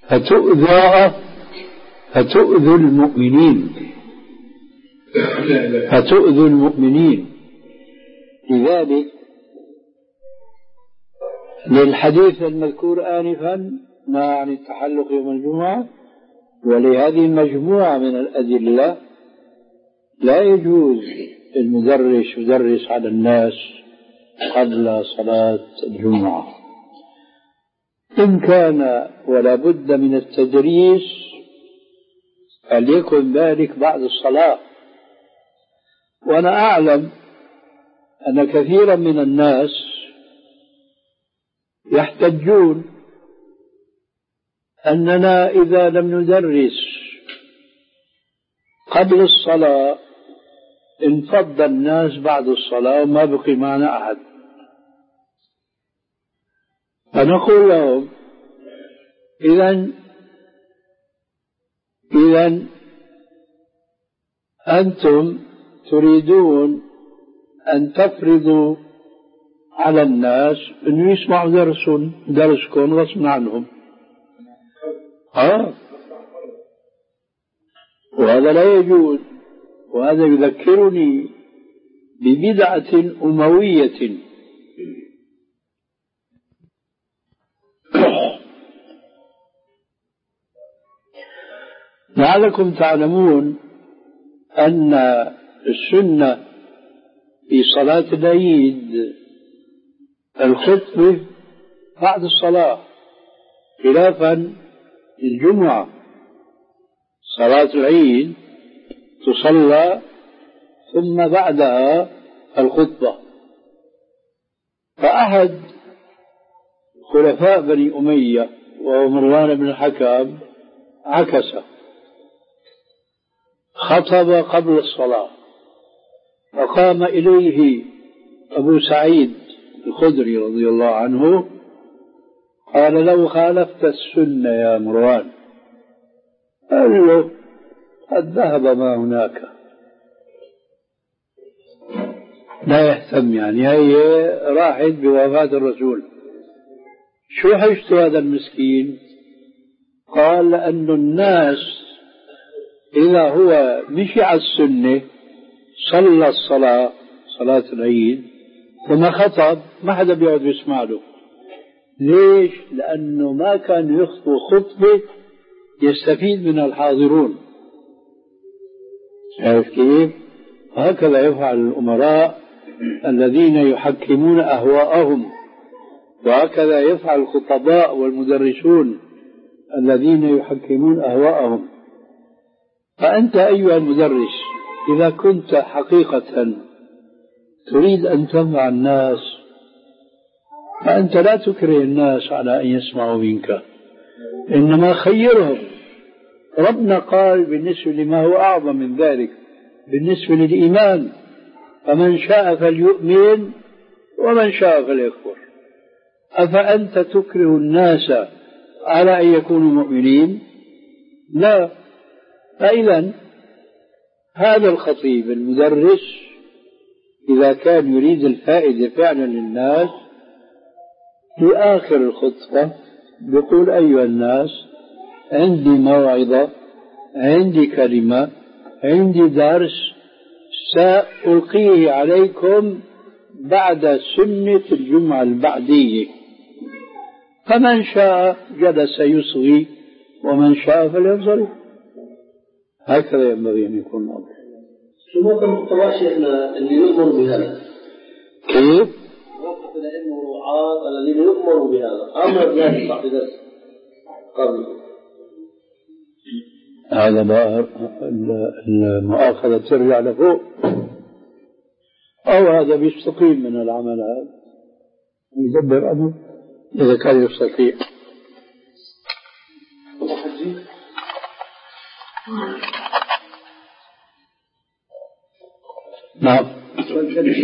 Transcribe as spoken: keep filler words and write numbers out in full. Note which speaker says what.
Speaker 1: فتؤذى فتؤذوا المؤمنين فتؤذوا المؤمنين. لذلك للحديث المذكور آنفا ما عن التحلق يوم الجمعة ولهذه المجموعة من الأدلة لا يجوز المدرس يدرس على الناس قبل صلاة الجمعة إن كان ولا بد من التدريس فليكن ذلك بعد الصلاة. وأنا أعلم أن كثيرا من الناس يحتجون أننا إذا لم ندرس قبل الصلاة انفض الناس بعد الصلاة وما بقي معنا أحد. فنقول لهم إذن إذن أنتم تريدون أن تفرضوا على الناس أن يسمعوا درسون درسكم غصب عنهم. آه. وهذا لا يجوز. وهذا يذكرني ببدعة أموية لعلكم تعلمون أن السنة في صلاة العيد الخطبة بعد الصلاة خلافا للجمعة. صلاة العيد تصلى ثم بعدها الخطبة. فأحد خلفاء بني أمية وهو مروان بن الحكم عكس خطب قبل الصلاة فقام إليه أبو سعيد الخدري رضي الله عنه قال له خالفت السنة يا مروان. قال له قد ذهب ما هناك لا يهتم يعني هي راحت بوفاة الرسول. شو حشت هذا المسكين؟ قال لأن الناس إذا هو مشي على السنة صلى الصلاة صلاة العيد ثم خطب ما حدا بيقعد يسمع له. ليش؟ لأنه ما كان يخطب خطبة يستفيد من الحاضرون. عارف كيف؟ هكذا يفعل الأمراء الذين يحكمون أهواءهم وهكذا يفعل الخطباء والمدرسون الذين يحكمون أهواءهم. فأنت أيها المدرس إذا كنت حقيقة تريد أن تنفع الناس فأنت لا تكره الناس على أن يسمعوا منك إنما خيرهم. ربنا قال بالنسبة لما هو أعظم من ذلك بالنسبة للإيمان فمن شاء فليؤمن ومن شاء فليكفر. أفأنت تكره الناس على أن يكونوا مؤمنين؟ لا. فإذا هذا الخطيب المدرس إذا كان يريد الفائدة فعلا للناس في آخر الخطبة يقول أيها الناس عندي موعظة عندي كلمة عندي درس سألقيه عليكم بعد سنة الجمعة البعدية فمن شاء جلس يصغي ومن شاء فلينصرف. هكذا ينبغي أن يكون الأمر.
Speaker 2: شو موقف الخطباء شيخنا اللي يؤمروا بهذا؟
Speaker 1: كيف؟
Speaker 2: موقف العلم والوعاظ الذين يؤمروا بهذا أمر لا يصح بدرس قبل
Speaker 1: هذا ما المؤاخذة ترجع لفوق أو هذا بيستقيم من العمل هذا يدبر أمر إذا كان يستطيع. نعم.